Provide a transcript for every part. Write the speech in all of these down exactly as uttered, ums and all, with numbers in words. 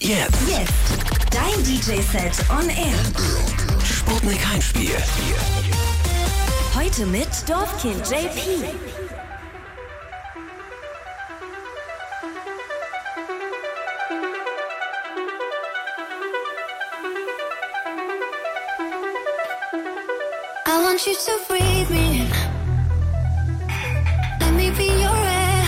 Jetzt. Jetzt. Dein D J-Set on Air. Sputnik Heimspiel. Heute mit Dorfkind J P. I want you to breathe me in. Let me be your air.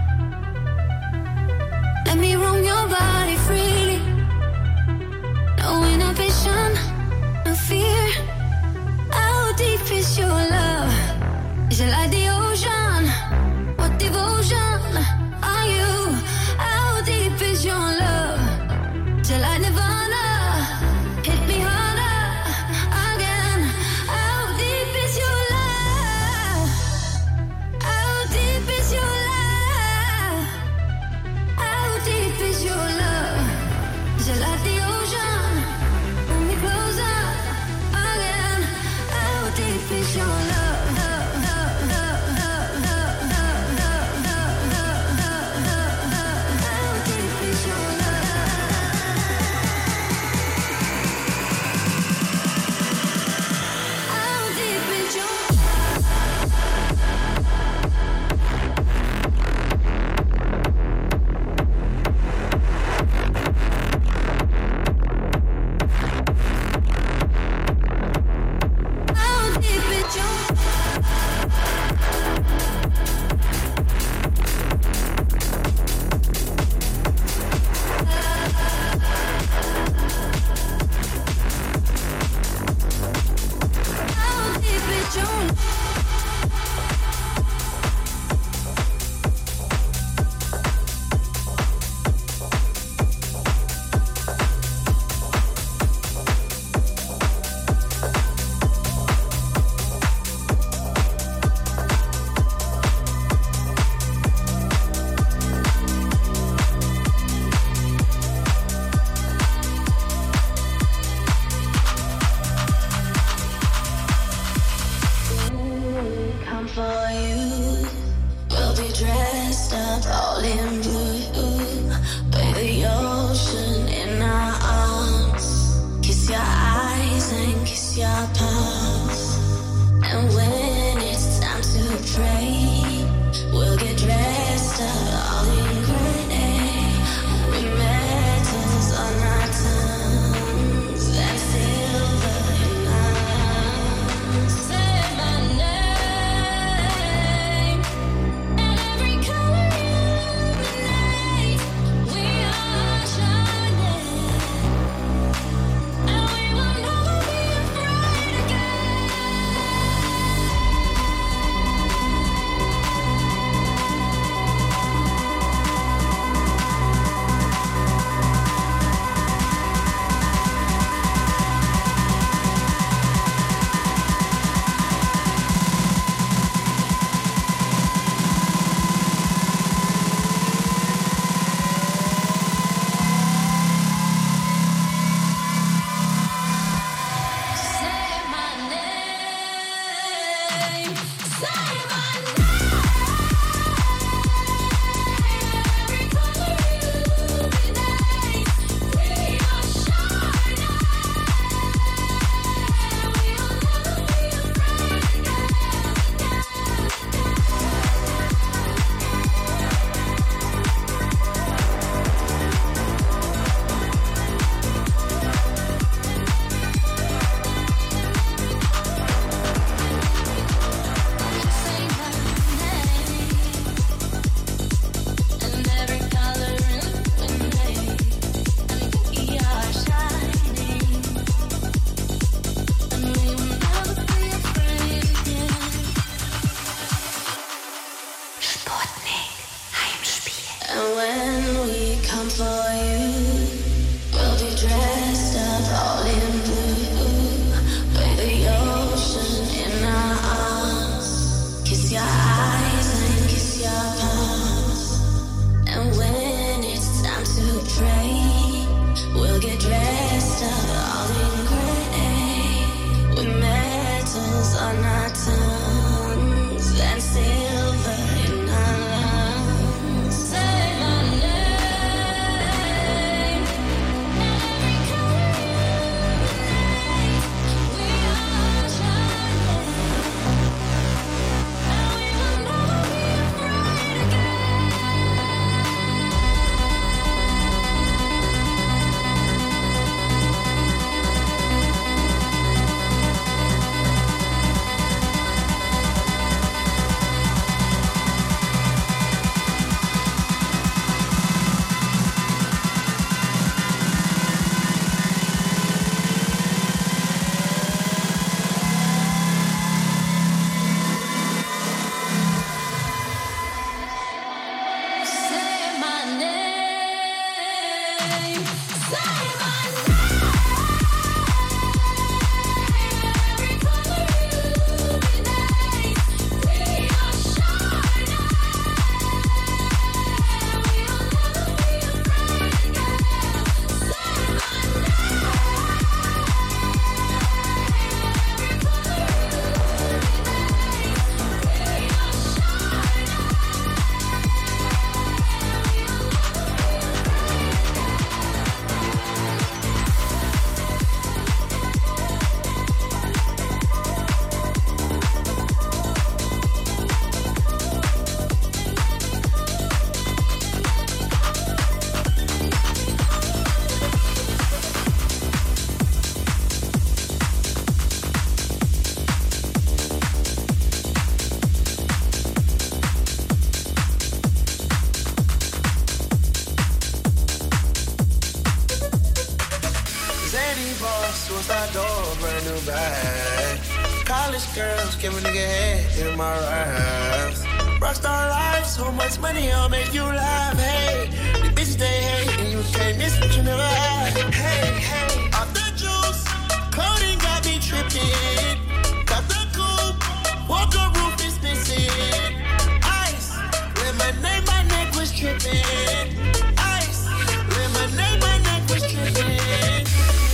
Let me roam your body freely. No inhibition, no fear. How deep is your love? Is it like the ocean? What devotion are you? How deep is your love? Is it like Nirvana? Hit me harder again. How deep is your love? suicide door, brand new bag. College girls, give a nigga head in my raps. Rockstar life, so much money, I'll make you laugh. Hey, the bitches they hate, and you can't miss what you never had. Hey, hey, off the juice, clothing got me tripping. Got the coupe, walker roof is missing. Ice, lemonade, my neck was tripping. Ice, lemonade, my neck was tripping.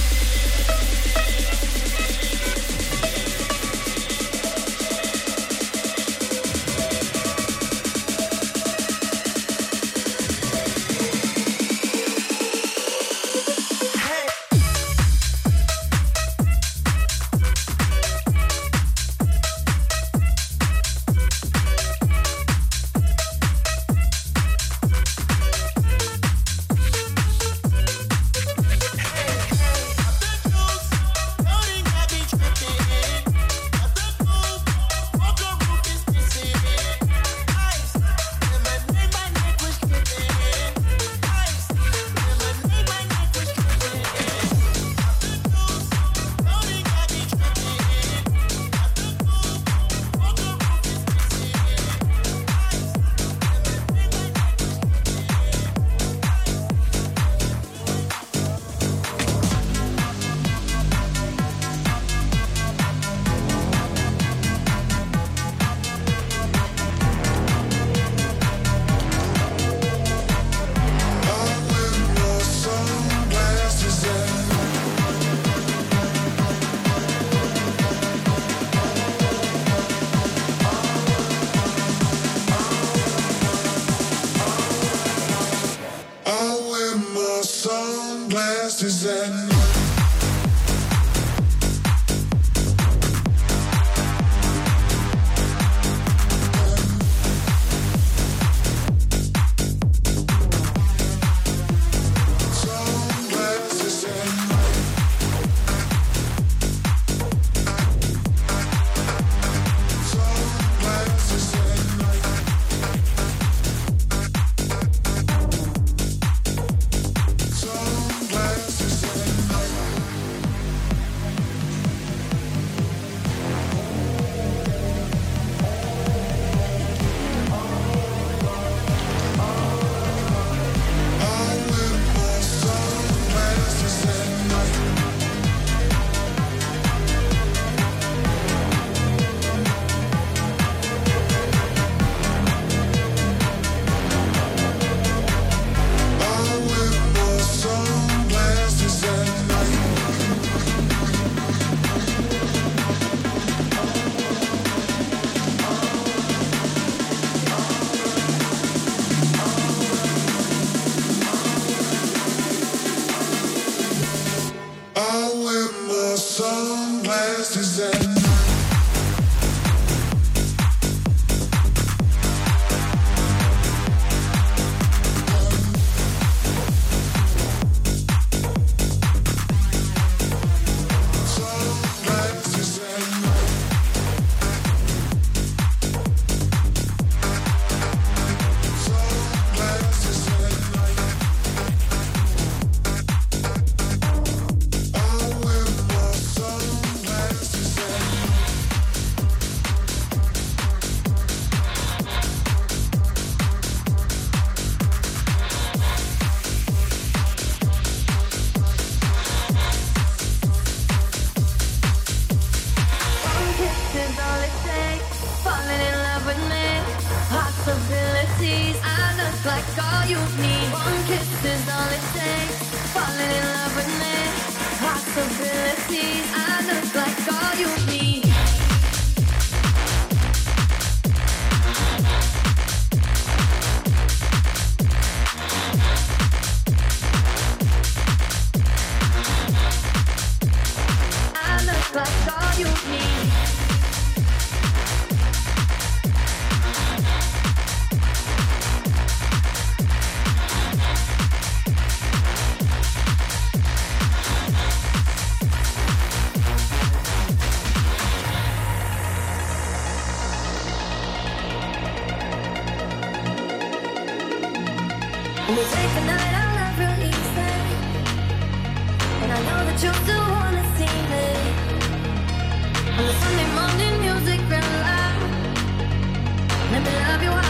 When we take the night, I'll not release it. And I know that you still wanna see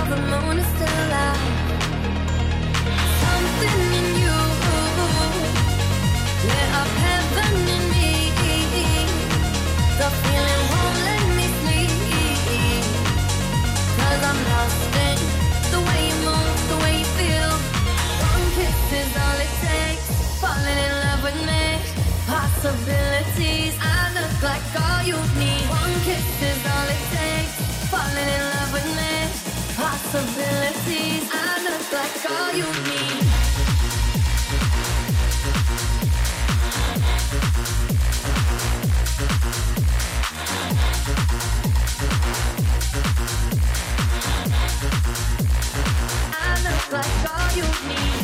the moon is still out. Something in you lit up heaven in me. The feeling won't let me sleep, 'cause I'm lost in the way you move, the way you feel. One kiss is all it takes, falling in love with me. Possibilities, I look like all you need. One kiss is all it takes, falling in love with me. Possibilities, I look like all you need. I look like all you need.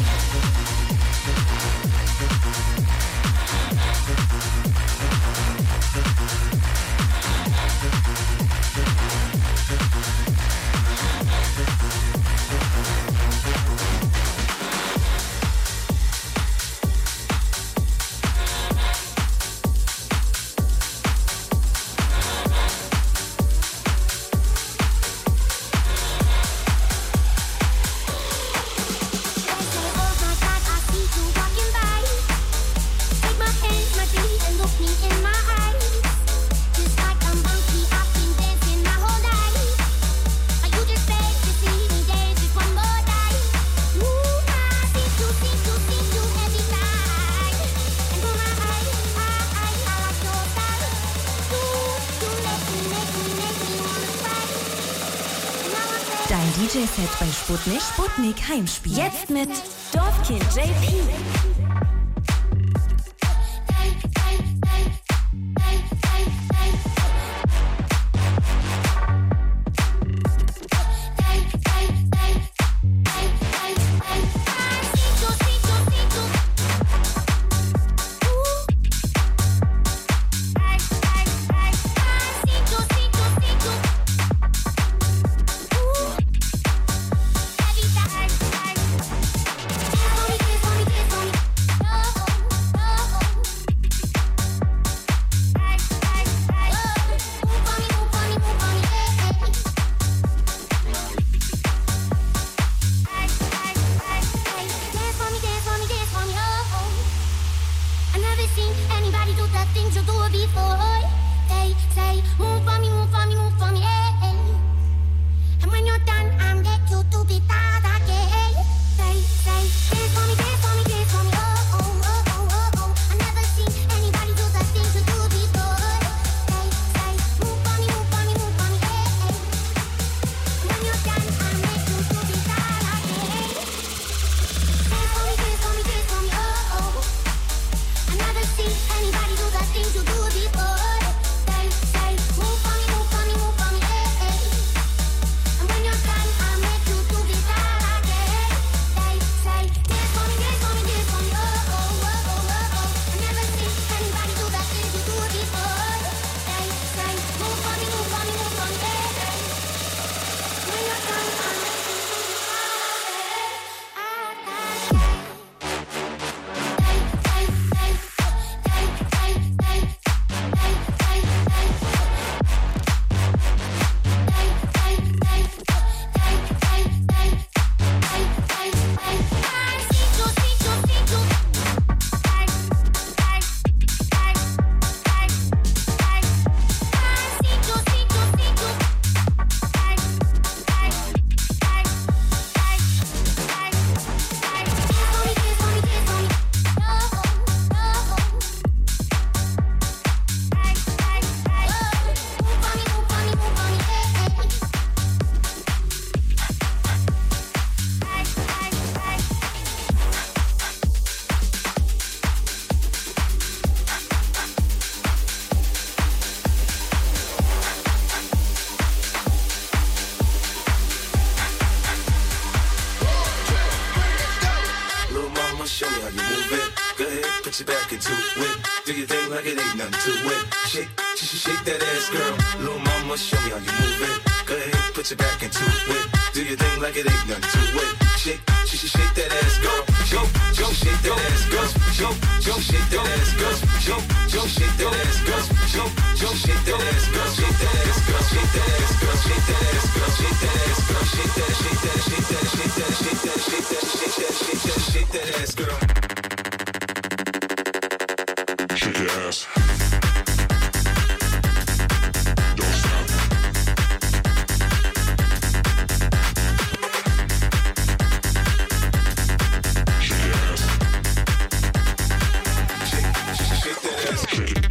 Dein D J-Set bei Sputnik. Sputnik Heimspiel. Jetzt mit Dorfkind J P. Put your back into it. Do your thing like it ain't nothing to it. Shake, shake, shake that ass, girl. Little mama, show me how you move it. Go ahead, put your back into it. Do your thing like it ain't nothing to it. Shake, she should shake that ass, girl. Yo, yo, shake that ass, girl. Yo, yo, shake that ass, girl. Yo, yo, shake that ass, girl. Yo, yo, shake that ass, girl. Shake that ass, girl. Shake that ass, girl. Shake that ass, girl. Shake that ass, girl. Shake that, shake that, shake that, shake that, shake that, shake that, shake that, shake that, shake that ass, girl. Shake your ass. Don't stop. Shake your ass. Shake, shake, shake that ass. Shake it.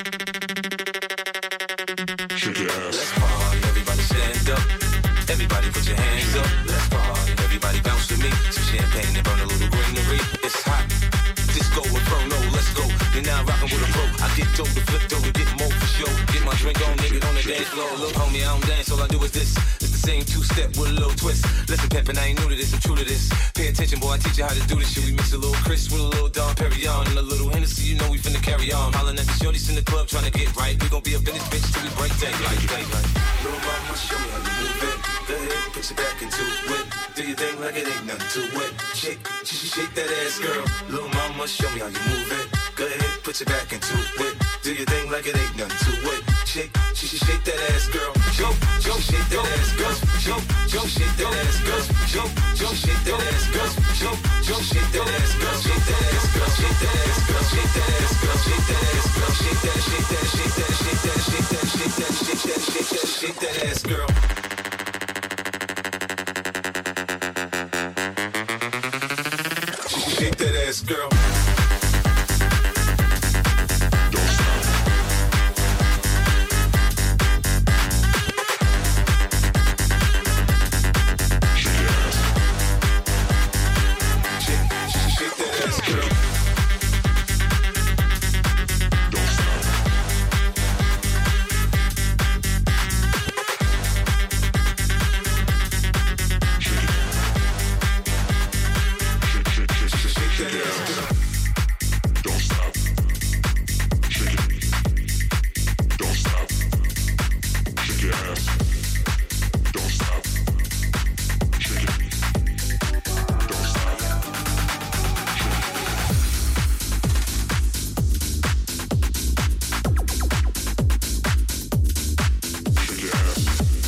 Shake your ass. Let's party. Everybody stand up. Everybody put your hands up. Let's party. Everybody bounce with me. Some champagne and burn a little greenery. It's hot. Disco Inferno, let's go. You're now rockin' with a pro. I get dope to flip dope and get more for show. Get my drink on, nigga, on the dance floor. Look, homie, I don't dance, all I do is this. It's the same two-step with a little twist. Listen, pimpin', I ain't new to this, I'm true to this. Pay attention, boy, I teach you how to do this shit. We mix a little Chris with a little Dom Perignon and a little Hennessy, you know we finna carry on. Hollin' at the shorties in the club tryna get right. We gon' be up in this bitch till we break daylight, daylight. Little mama, show me how you move it. Go ahead, put your back into it. Do your thing like it ain't nothing to it. Shake, shake, shake that ass, girl. Little mama, show me how you move it. Go ahead, put your back into it. Do your thing like it ain't nothing to it. Shake, shake, shake that ass, girl. Yo, yo, shake that ass, girl. Yo, yo, shake that ass, girl. Yo, yo, shake that ass, girl. Yo, yo, shake that ass, girl. Shake that ass, girl. Shake that ass, girl. Shake that ass, girl. Shake that ass, girl. Shake that, shake that, shake that, shake that, shake that, shake that, shake that, shake that, shake that ass, girl. Shake that ass, girl. Don't stop. Shake your ass. Shake, shake, shake that ass, girl. Don't stop. Shake it. Shake that ass, girl. Don't stop. Shake it. Don't stop. Shake your ass. Don't stop. Shake it. Don't stop. Shake it. Shake your ass.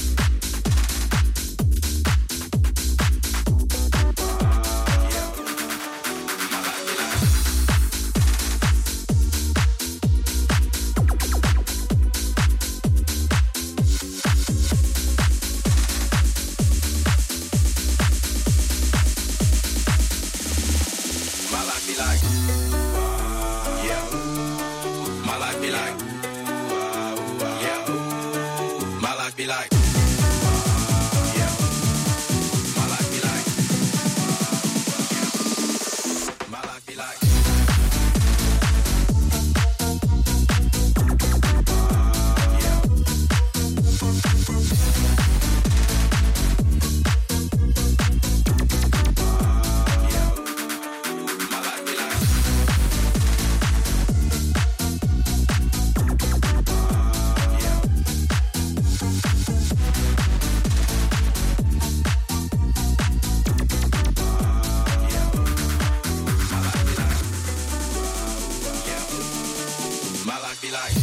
My life be like, yeah. My life be like, yeah. My life be like, yeah. My life be like, my life be like. My life be like.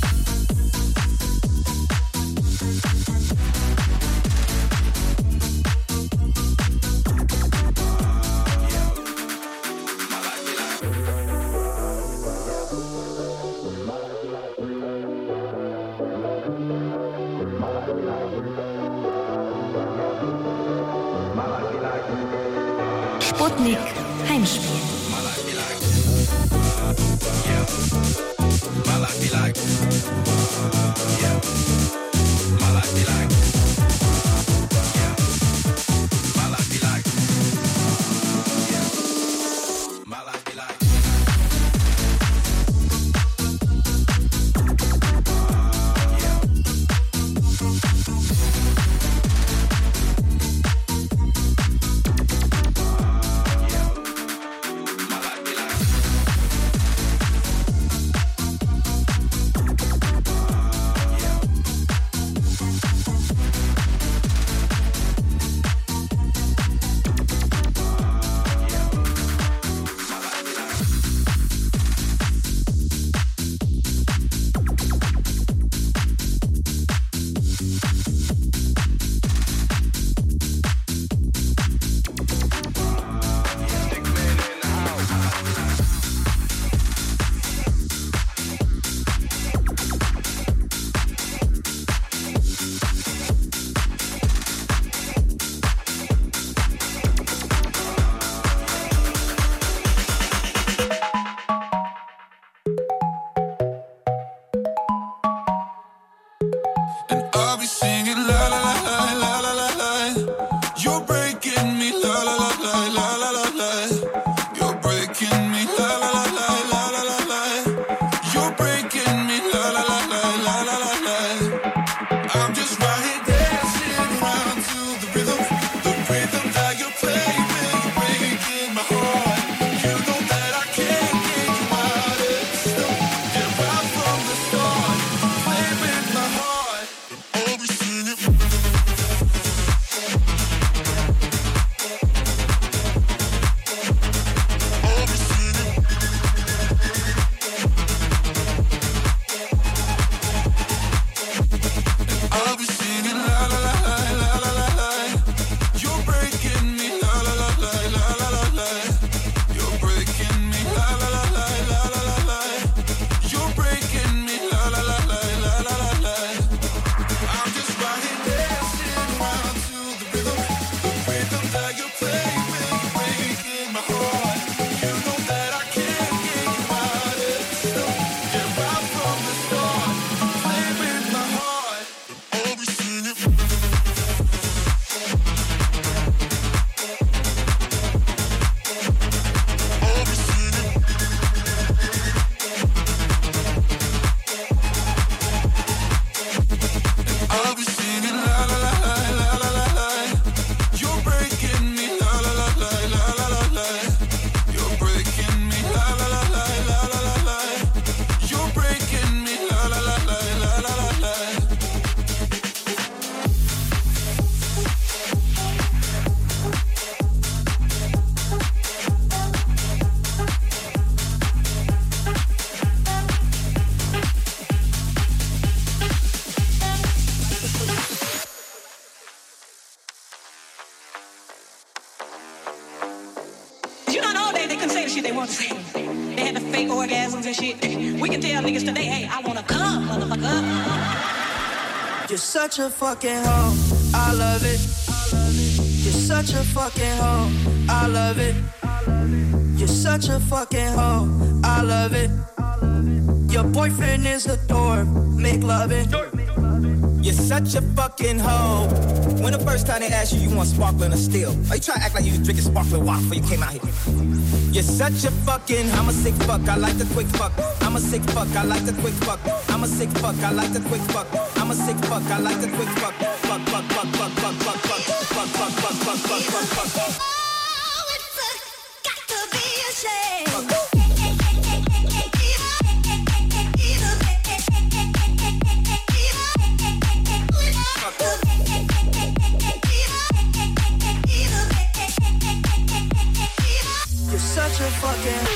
Sputnik Heimspiel. My life be like. Yeah. My life be like. Yeah. My life be like. Yeah. My life be like. Yeah. My life be like. orgasms and shit. We can tell niggas today, hey, I wanna come, motherfucker. You're such a fucking hoe, I love it. You're such a fucking hoe, I love it. You're such a fucking hoe, I love it. Your boyfriend is a dork, make loving. You're such a fucking hoe. When the first time they asked you, you want sparkling or still? Are you trying to act like you was drinking sparkling water before you came out here? You're such a fucking, I'm a sick fuck, I like the quick fuck. I'm a sick fuck, I like the quick fuck. I'm a sick fuck, I like the quick fuck. I'm a sick fuck, I like the quick fuck. Fuck, fuck, fuck, fuck, fuck, fuck, fuck, fuck, fuck, fuck, fuck, fuck, fuck, fuck. Oh, it's a, got to be a shame. You're such a fucking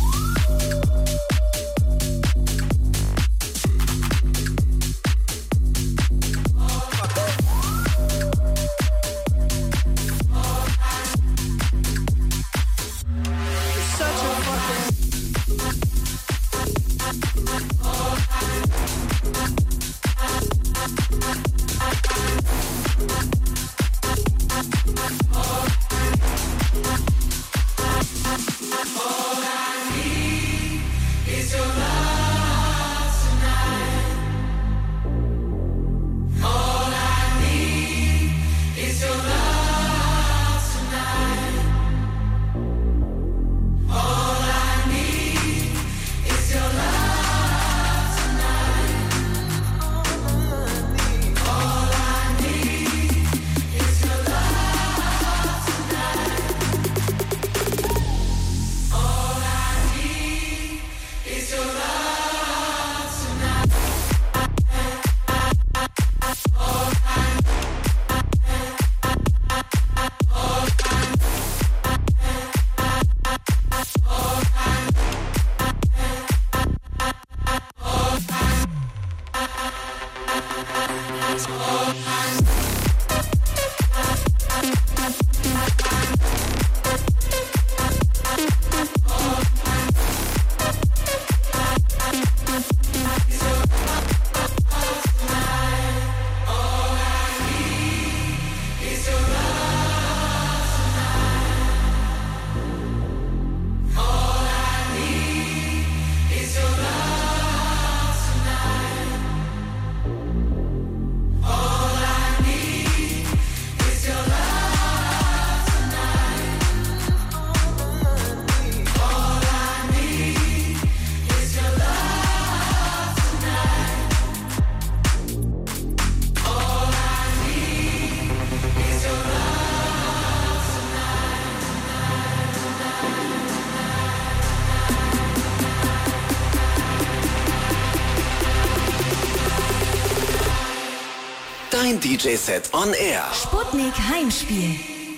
Dein D J-Set on Air. Sputnik Heimspiel.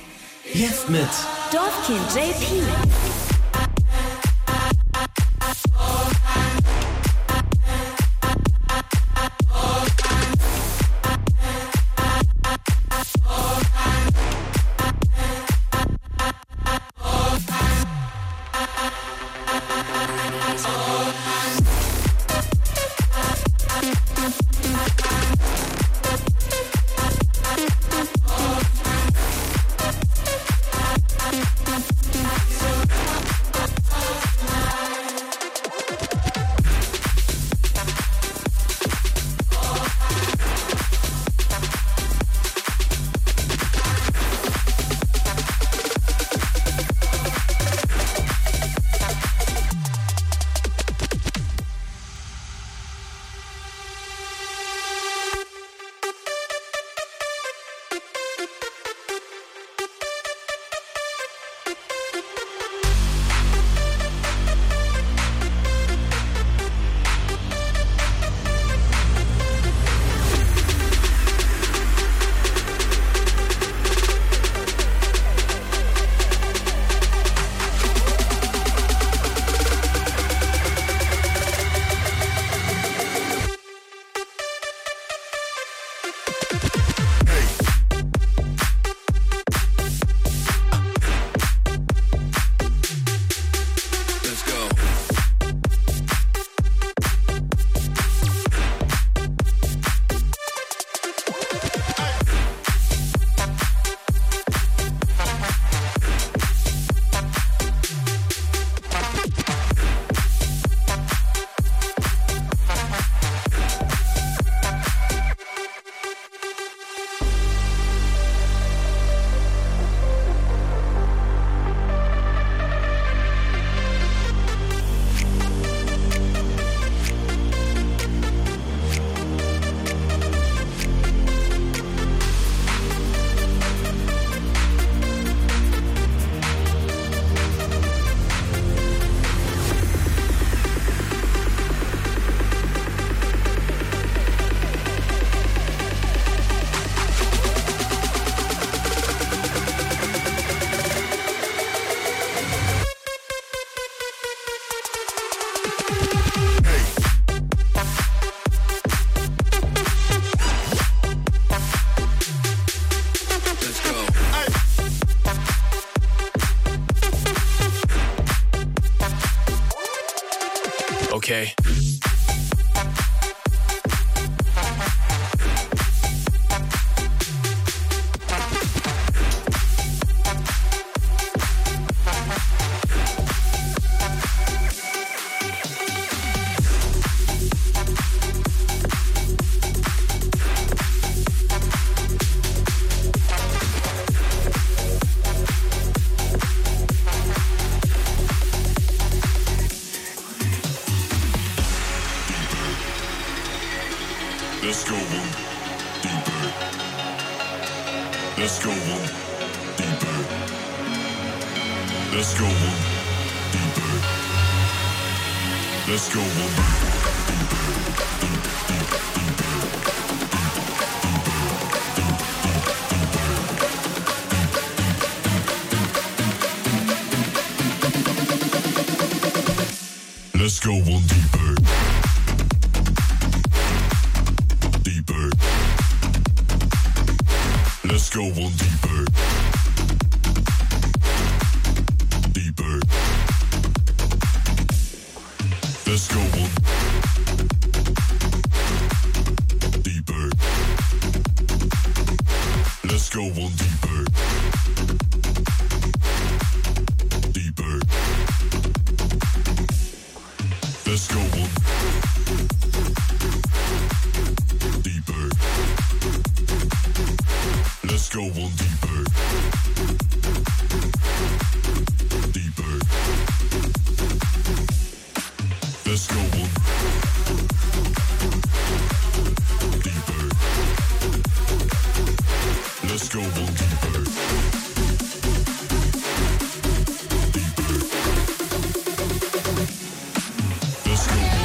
Jetzt mit Dorfkind J P. okay? Let's go one deeper. Let's go one deeper. Let's go one deeper. Let's go one deeper. Let's go one deeper. Deeper. Let's go one deeper. Deeper. Let's go one deeper. Let's go one deeper. Deeper. Let's go one deeper. Let's go one deeper. Deeper. Let's go one deeper. Let's go one deeper. Deeper. Let's go one.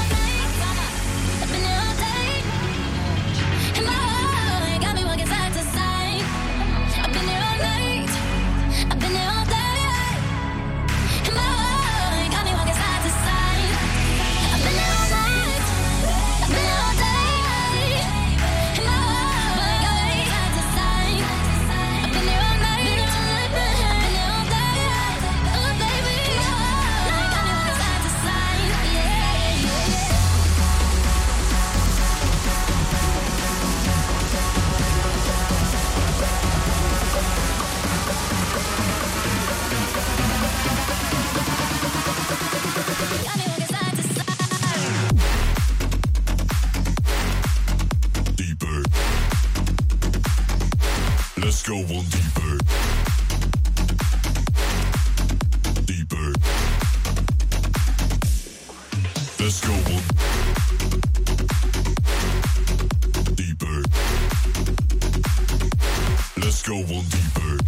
Let's go one deeper. Deeper. Let's go one deeper. Let's go one deeper.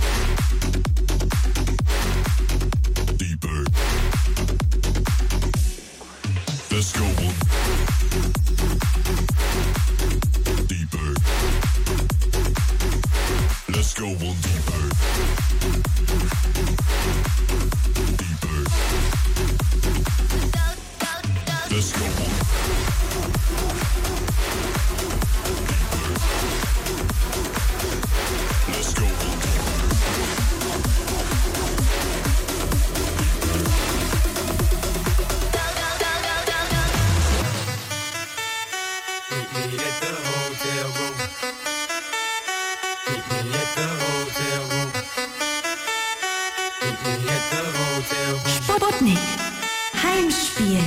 Deeper. Let's go one deeper. Let's go one deeper. Deeper. Let's go one deeper. Let's go one deeper. Meet me at the hotel room. Meet me at the hotel room. Meet me at the hotel room. Sputnik Heimspiel.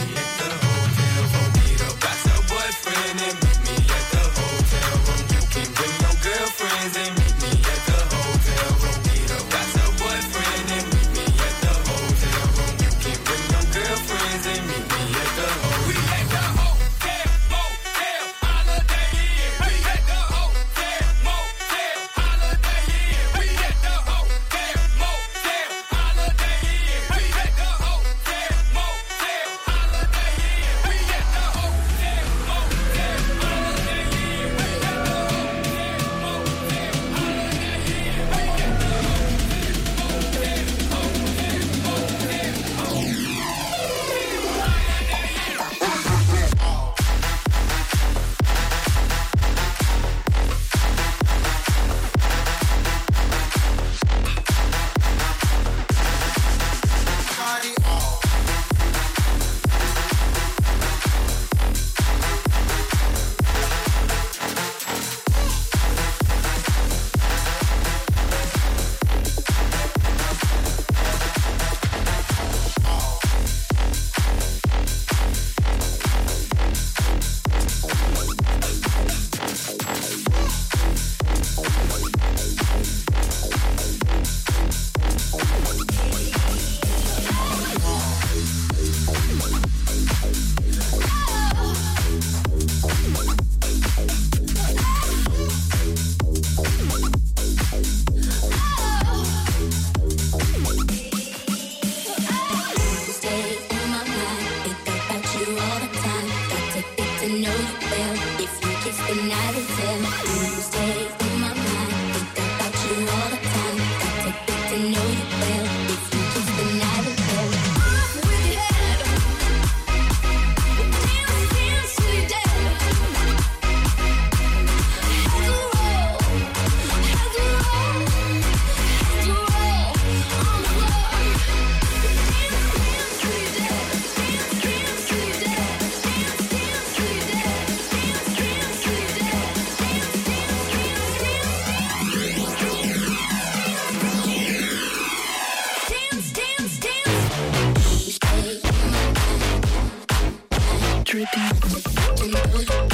Got your boyfriend and meet me at the hotel room. You can bring your girlfriends and meet me at the hotel room. Got your boyfriend and meet me at the hotel room. You can bring your girlfriends and meet me at the hotel room. We at the hotel, motel, holiday inn. We at the hotel, motel, holiday inn. We at the hotel, motel, holiday inn. We at the hotel, motel, holiday inn. know you well. If you kiss, then I will tell. You stay in my mind, think about you all the time. Got to get to know you well. If you kiss, then I will tell. Off with your head, dance, dance till you're dead. Heads will roll, heads will roll, heads will roll on the floor. Dance, dance till you're dead. Dance, dance till you're dead. Dance, dance till you're dead. Dance, dance till you're dead. Dance, dance, dance, dance, dance, dance. You stay in my mind, dripping. You know you well.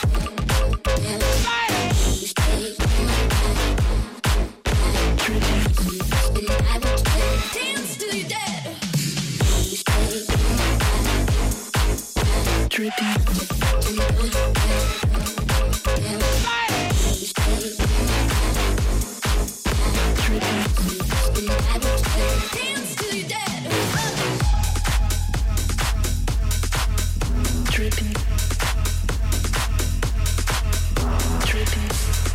You stay in my mind, dripping. And I will dance till you're dead. You stay in my mind, dripping. You know you well. You stay in my mind, dripping. And I will dance till you're dead. Dripping. Dripping.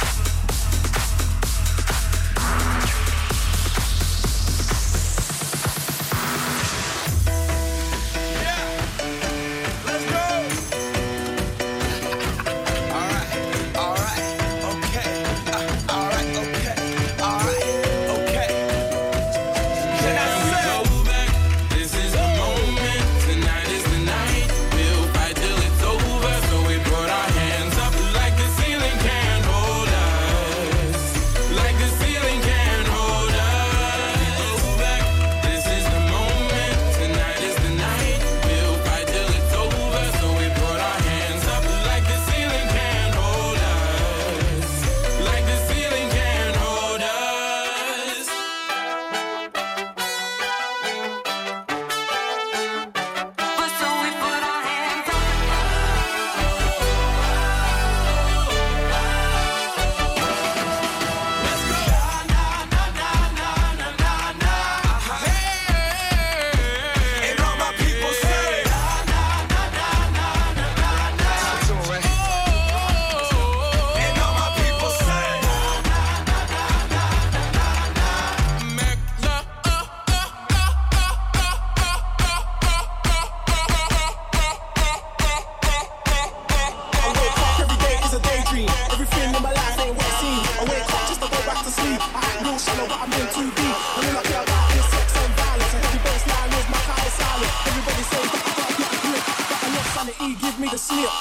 Let's go. All right, all right, okay. Uh, all right, okay, all right, okay. Can I say? Go back. This is the moment. Tonight is the night. We'll fight till it's over. So we put our hands up like the ceiling can't hold us. Like the ceiling can't hold us. Go back. This is the moment. Tonight is the night. We'll fight till it's over. So we put our hands up like the ceiling can't hold us. Like the ceiling can't hold us. So we put our hands up. Let's go. And all my people say, and all my people say, I wake up every day is a daydream. Everything in my life ain't what it seems. I wake up just to go back to sleep. I act real shallow, but I'm in too deep. And all I care about is sex and violence. A heavy baseline is my kind of silence. Everybody says that I can't get a grip, but I love sanity, give me the slip.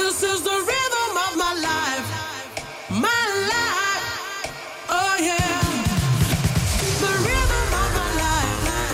This is the rhythm of my life, my life. Oh yeah, the rhythm of my life.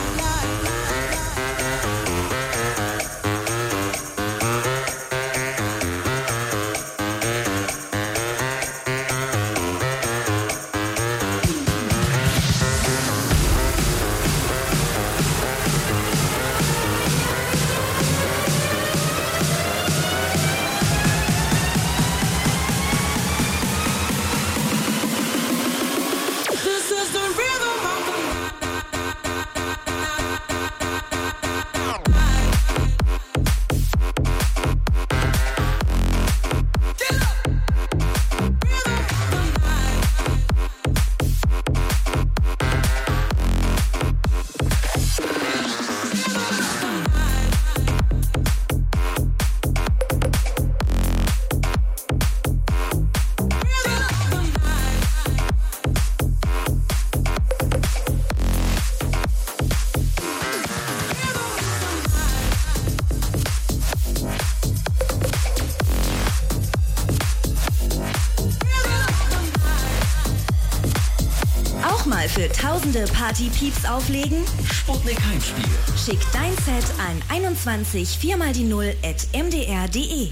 Für tausende Party-Pieps auflegen? Sputnik Heimspiel. Schick dein Set an einundzwanzig vier mal die null at m d r punkt d e.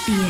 Spiel.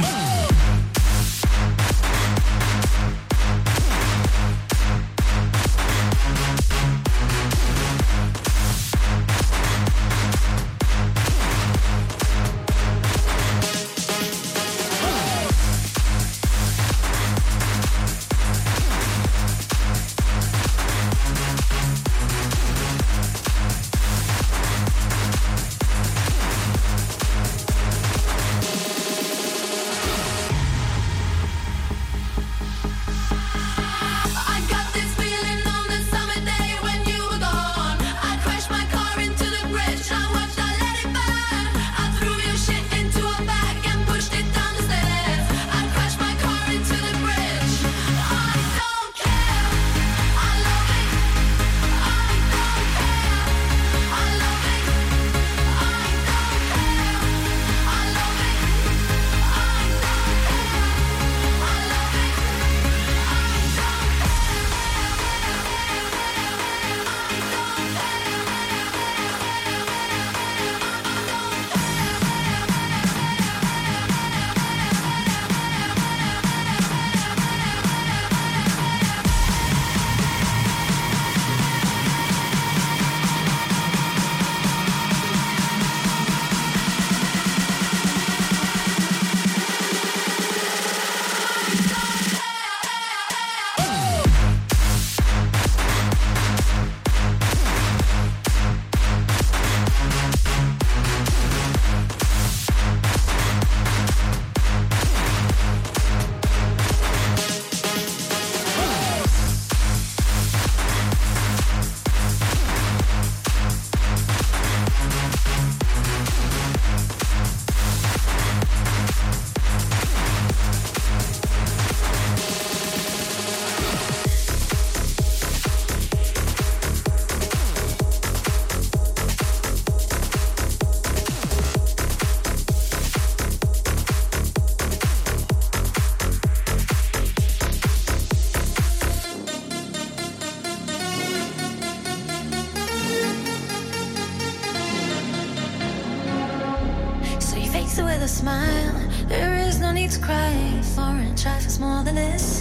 A smile, there is no need to cry. Foreign trifles more than this.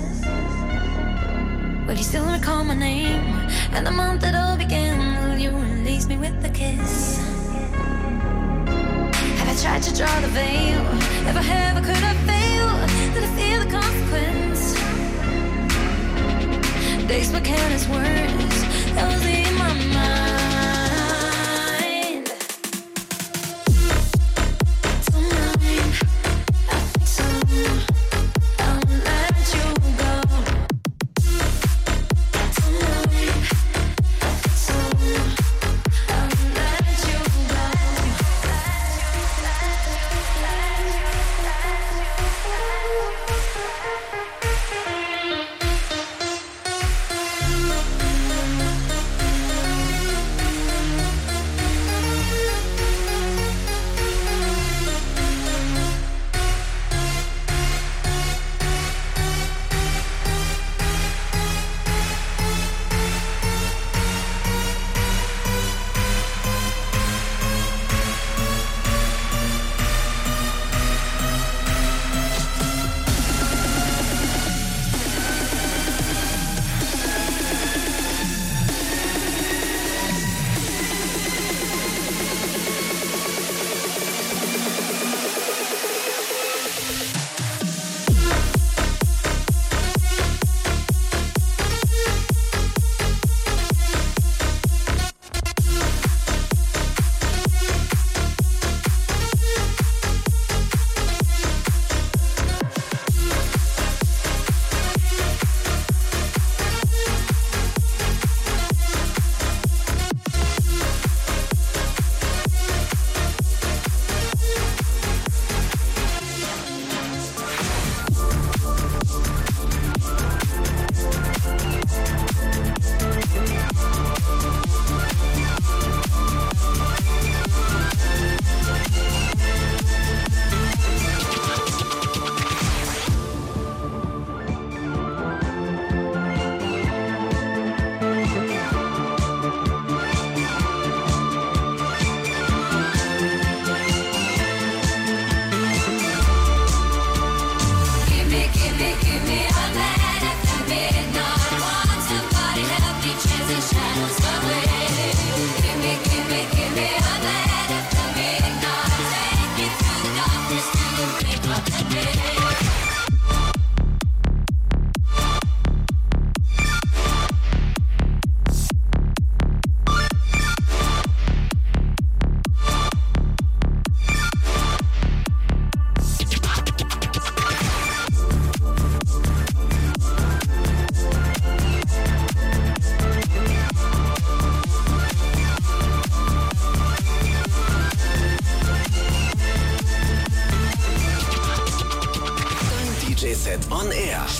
Will you still recall my name and the month that all began? Will you release me with a kiss? Have I tried to draw the veil? If I have, could I fail? Did I feel the consequence? Days but careless words, that was in my mind.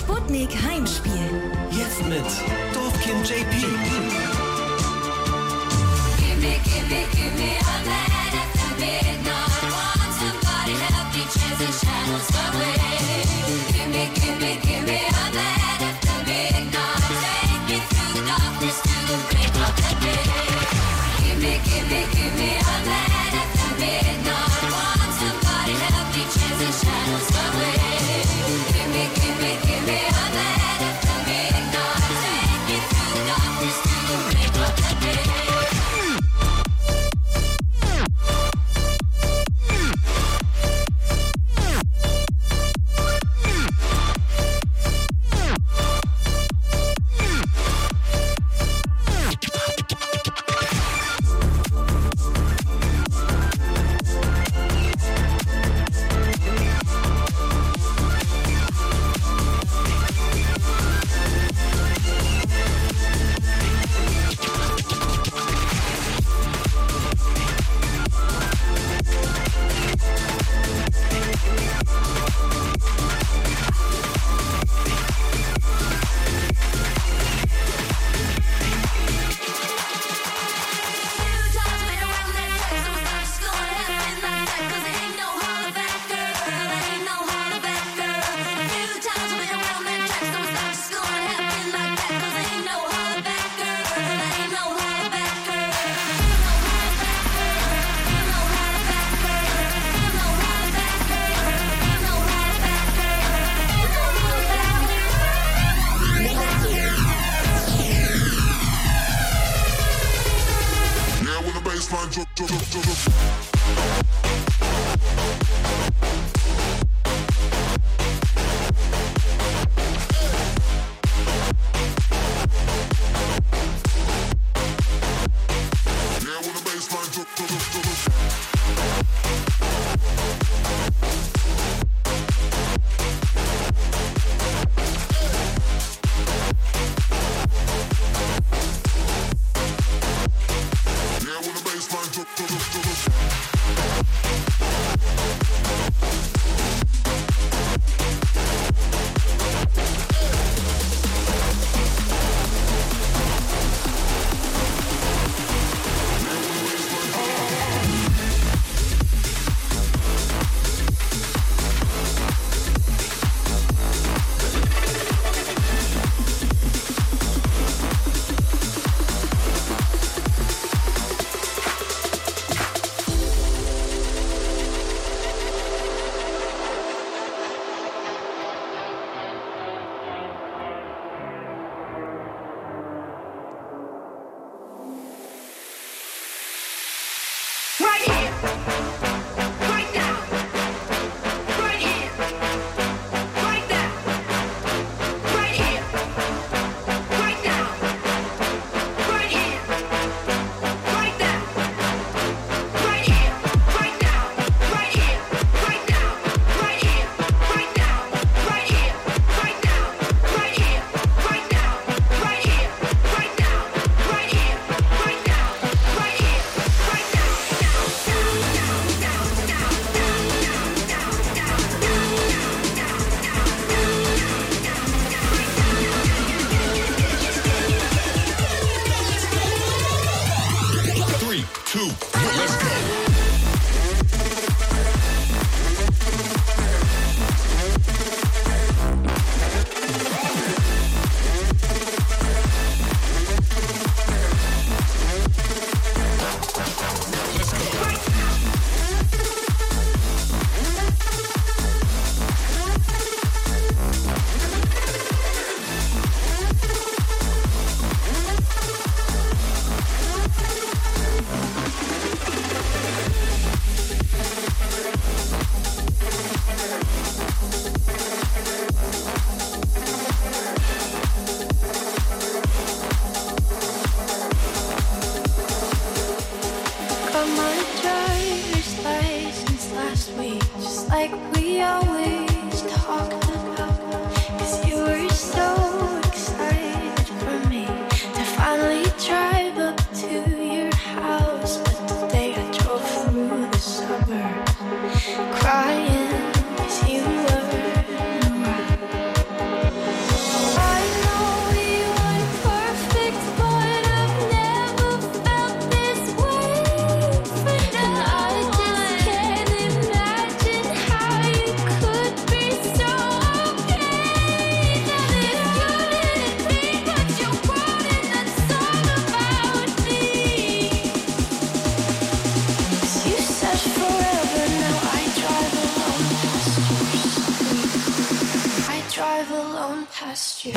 Sputnik Heimspiel. Jetzt mit Dorfkind J P. Give me, give me, give me a man after midnight. Want somebody help me chase the shadows away. Give me, give me, give me a man after midnight. Take me through the darkness to the break of the day. Give me, give me, give me a man after midnight. Want somebody help me chase the shadows away. Give me, give me, give me a man after midnight. Take me through the darkness to the break of the day.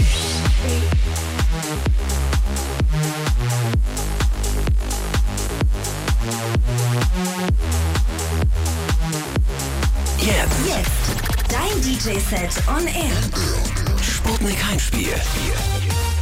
Jetzt. Jetzt. Dein D J-Set on Air. Sputnik Heimspiel.